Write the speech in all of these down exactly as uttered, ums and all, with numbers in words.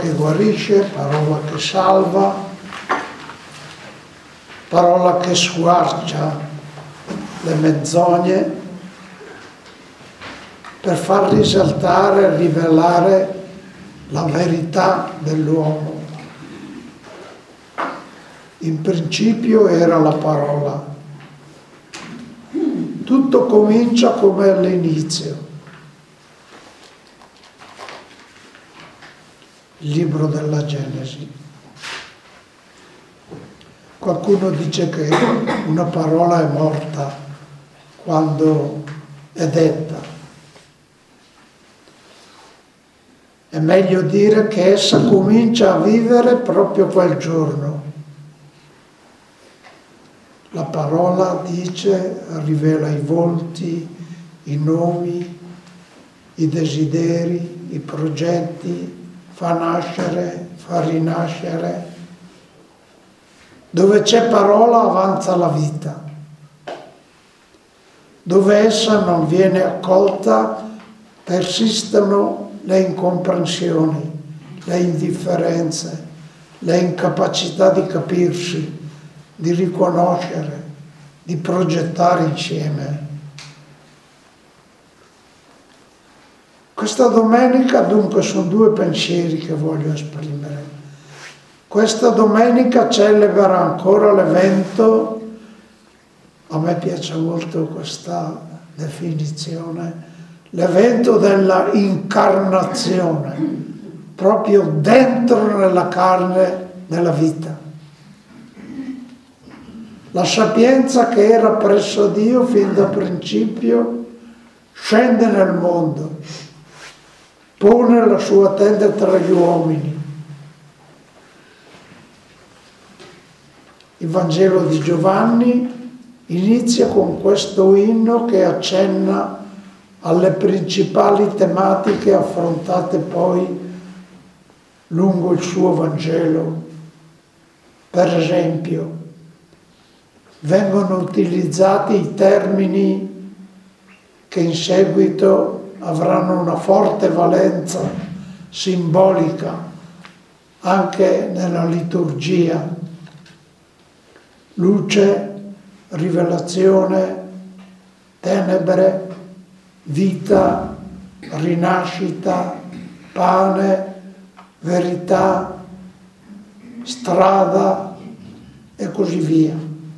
che guarisce, parola che salva, parola che squarcia le menzogne per far risaltare e rivelare la verità dell'uomo. In principio era la parola. Tutto comincia come all'inizio. Il libro della Genesi. Qualcuno dice che una parola è morta quando è detta. È meglio dire che essa comincia a vivere proprio quel giorno. La parola dice, rivela i volti, i nomi, i desideri, i progetti, fa nascere, fa rinascere. Dove c'è parola avanza la vita. Dove essa non viene accolta persistono le incomprensioni, le indifferenze, le incapacità di capirsi, di riconoscere, di progettare insieme. Questa domenica dunque sono due pensieri che voglio esprimere. Questa domenica celebra ancora l'evento, a me piace molto questa definizione, l'evento della incarnazione, proprio dentro nella carne della vita. La sapienza che era presso Dio fin da principio scende nel mondo, pone la sua tenda tra gli uomini. Il Vangelo di Giovanni inizia con questo inno che accenna alle principali tematiche affrontate poi lungo il suo Vangelo. Per esempio, vengono utilizzati i termini che in seguito avranno una forte valenza simbolica anche nella liturgia. Luce, rivelazione, tenebre, vita, rinascita, pane, verità, strada e così via.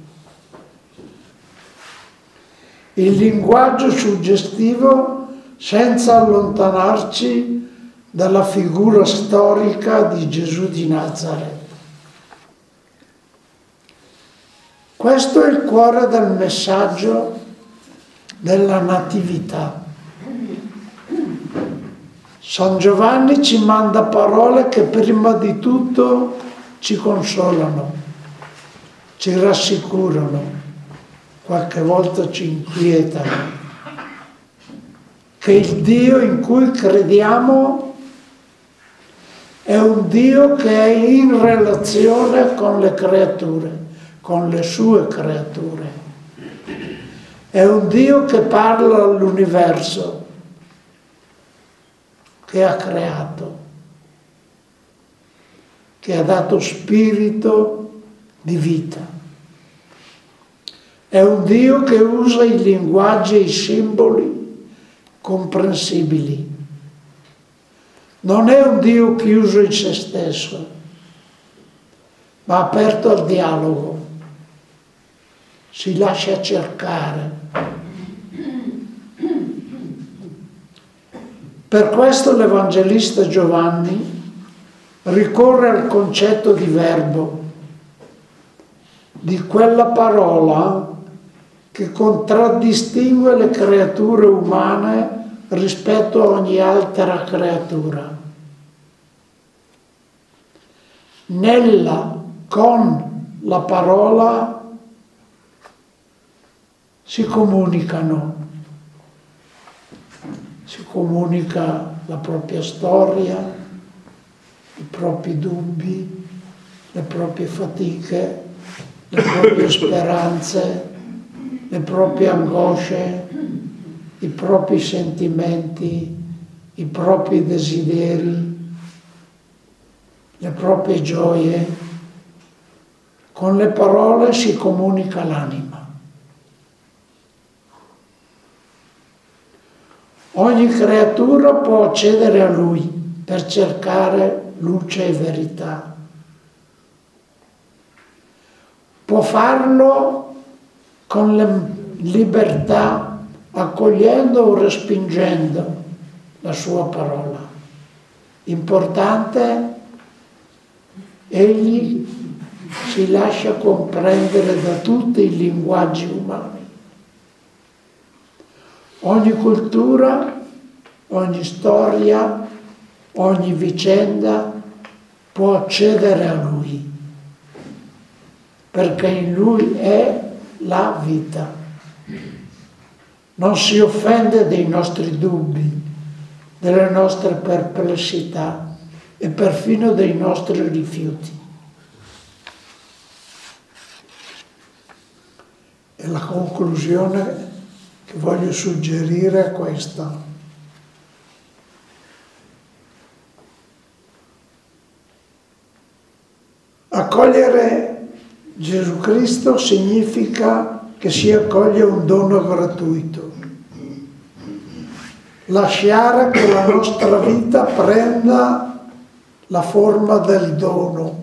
Il linguaggio suggestivo senza allontanarci dalla figura storica di Gesù di Nazaret. Questo è il cuore del messaggio della Natività. San Giovanni ci manda parole che prima di tutto ci consolano, ci rassicurano, qualche volta ci inquietano, che il Dio in cui crediamo è un Dio che è in relazione con le creature, con le sue creature. È un Dio che parla all'universo, che ha creato, che ha dato spirito di vita. È un Dio che usa i linguaggi e i simboli comprensibili. Non è un Dio chiuso in se stesso, ma aperto al dialogo. Si lascia cercare. Per questo l'Evangelista Giovanni ricorre al concetto di verbo, di quella parola che contraddistingue le creature umane rispetto a ogni altra creatura. Nella, con la parola si comunicano, si comunica la propria storia, i propri dubbi, le proprie fatiche, le proprie speranze, le proprie angosce, i propri sentimenti, i propri desideri. le proprie gioie, con le parole si comunica l'anima. Ogni creatura può accedere a Lui per cercare luce e verità. Può farlo con la libertà, accogliendo o respingendo la sua parola. Importante, egli si lascia comprendere da tutti i linguaggi umani. Ogni cultura, ogni storia, ogni vicenda può accedere a Lui, perché in Lui è la vita. Non si offende dei nostri dubbi, delle nostre perplessità e perfino dei nostri rifiuti. E la conclusione che voglio suggerire è questa. Accogliere Gesù Cristo significa che si accoglie un dono gratuito. Lasciare che la nostra vita prenda la forma del dono.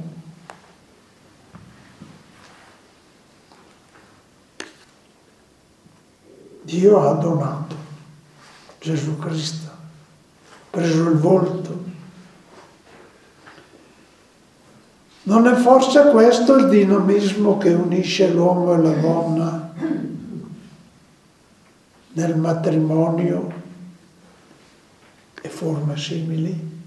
Dio ha donato Gesù Cristo, ha preso il volto. Non è forse questo il dinamismo che unisce l'uomo e la donna nel matrimonio e forme simili?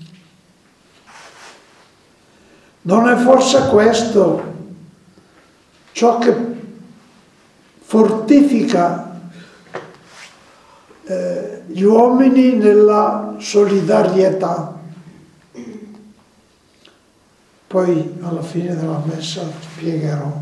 Non è forse questo ciò che fortifica eh, gli uomini nella solidarietà? Poi alla fine della messa spiegherò.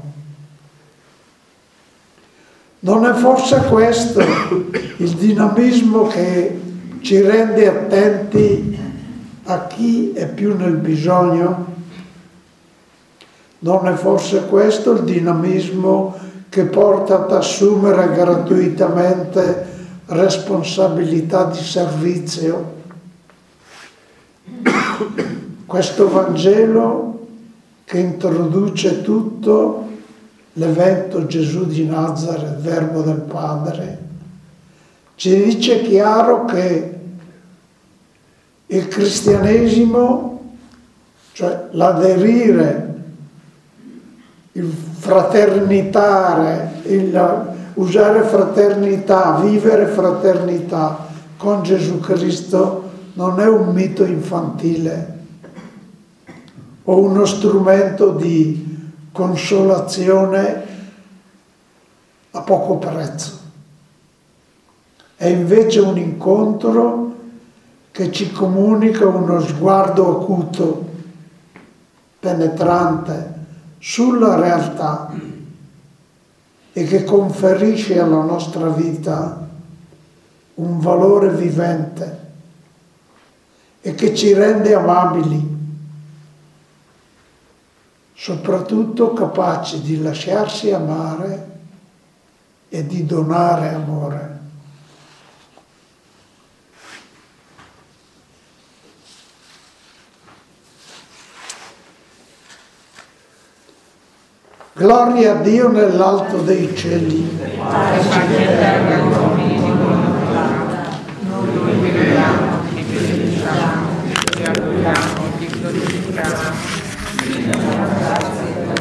Non è forse questo il dinamismo che ci rende attenti a chi è più nel bisogno? Non è forse questo il dinamismo che porta ad assumere gratuitamente responsabilità di servizio? Questo Vangelo che introduce tutto l'evento Gesù di Nazareth, Verbo del Padre, ci dice chiaro che il cristianesimo, cioè l'aderire, il fraternitare, il usare fraternità, vivere fraternità con Gesù Cristo non è un mito infantile o uno strumento di consolazione a poco prezzo. È invece un incontro che ci comunica uno sguardo acuto, penetrante sulla realtà e che conferisce alla nostra vita un valore vivente e che ci rende amabili, soprattutto capaci di lasciarsi amare e di donare amore. Gloria a Dio nell'alto dei cieli. Pace e terra